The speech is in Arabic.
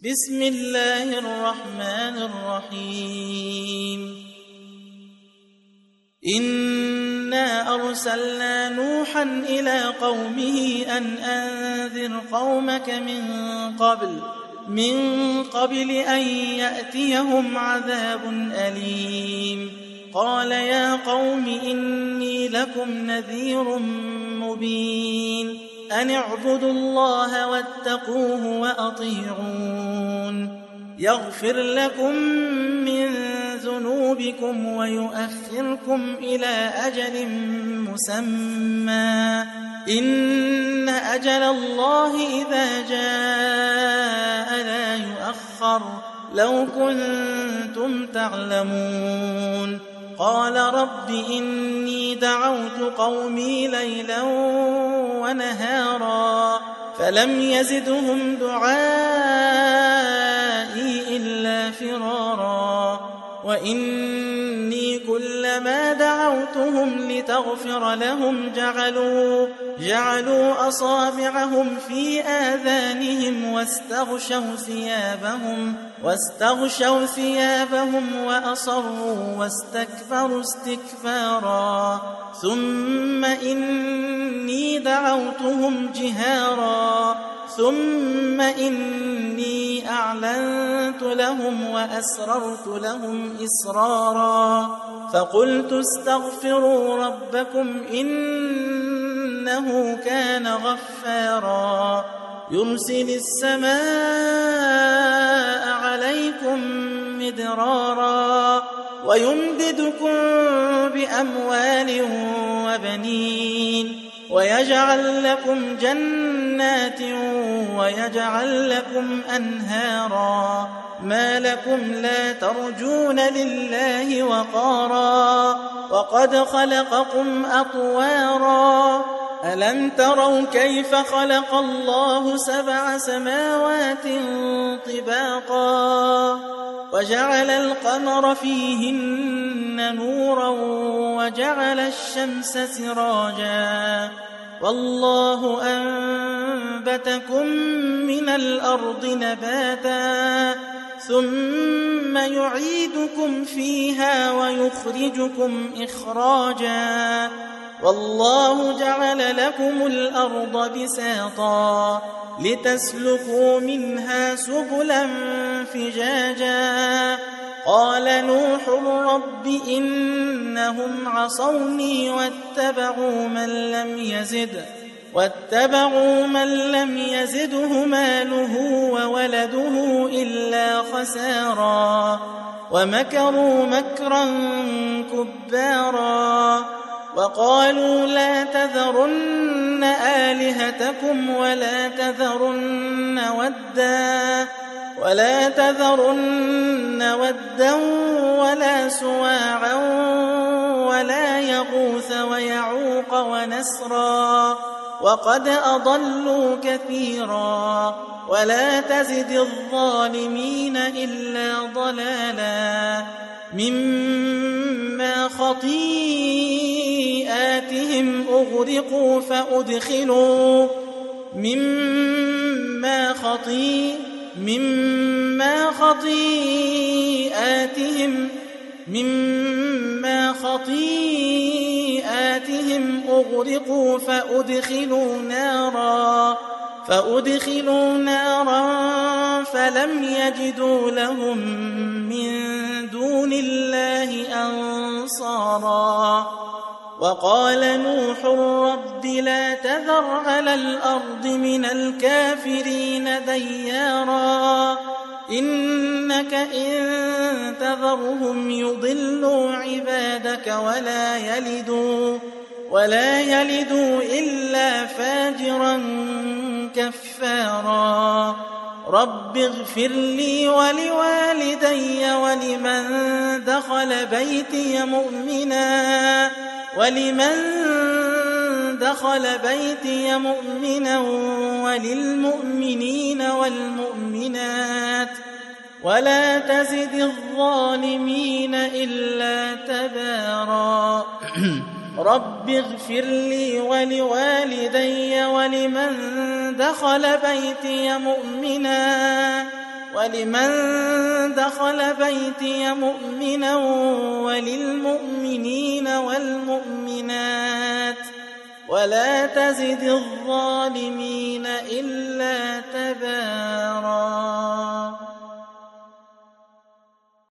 بسم الله الرحمن الرحيم إنا أرسلنا نوحا إلى قومه أن أنذر قومك من قبل أن يأتيهم عذاب أليم قال يا قوم إني لكم نذير مبين أن اعبدوا الله واتقوه وأطيعون يغفر لكم من ذنوبكم ويؤخركم إلى أجل مسمى إن أجل الله إذا جاء لا يؤخر لو كنتم تعلمون قال رب إني دعوت قومي ليلا ونهارا فلم يزدهم دعائي إلا فرارا وإني كلما دعوتهم لتغفر لهم جعلوا أصابعهم في آذانهم واستغشوا ثيابهم وأصروا واستكبروا استكبارا ثم إني دعوتهم جهارا ثم إني أعلنت لهم وأسررت لهم إسرارا فقلت استغفروا ربكم إنه كان غفارا يرسل السماء عليكم مدرارا ويمددكم بأموال وبنين ويجعل لكم جنات ويجعل لكم أنهارا ما لكم لا ترجون لله وقارا وقد خلقكم أطوارا ألم تروا كيف خلق الله 7 سماوات طباقا وجعل القمر فيهن نورا وجعل الشمس سراجا والله أنبتكم من الأرض نباتا ثم يعيدكم فيها ويخرجكم إخراجا والله جعل لكم الأرض بساطا لتسلكوا منها سبلا فجاجا قال نوح رب إنهم عصوني واتبعوا من لم يزده ماله وولده إلا خسارا ومكروا مكرا كبارا وقالوا لا تذرن آلهتكم ولا تذرن ودا ولا سواعا ولا يغوث ويعوق ونسرا وقد أضلوا كثيرا ولا تزد الظالمين إلا ضلالا مما خطيئاتهم أغرقوا فأدخلوا نارا فلم يجدوا لهم من دون الله أنصارا وقال نوح رب لا تذر على الأرض من الكافرين ديارا إنك إن تذرهم يضلوا عبادك ولا يلدوا إلا فاجرا كفارا رب اغفر لي ولوالدي ولمن دخل بيتي مؤمنا وللمؤمنين والمؤمنات ولا تزد الظالمين إلا تبارا رب اغفر لي ولوالدي ولمن دخل بيتي مؤمنا ولمن دخل بيتي مؤمنا وللمؤمنين والمؤمنات ولا تزد الظالمين إلا تبارا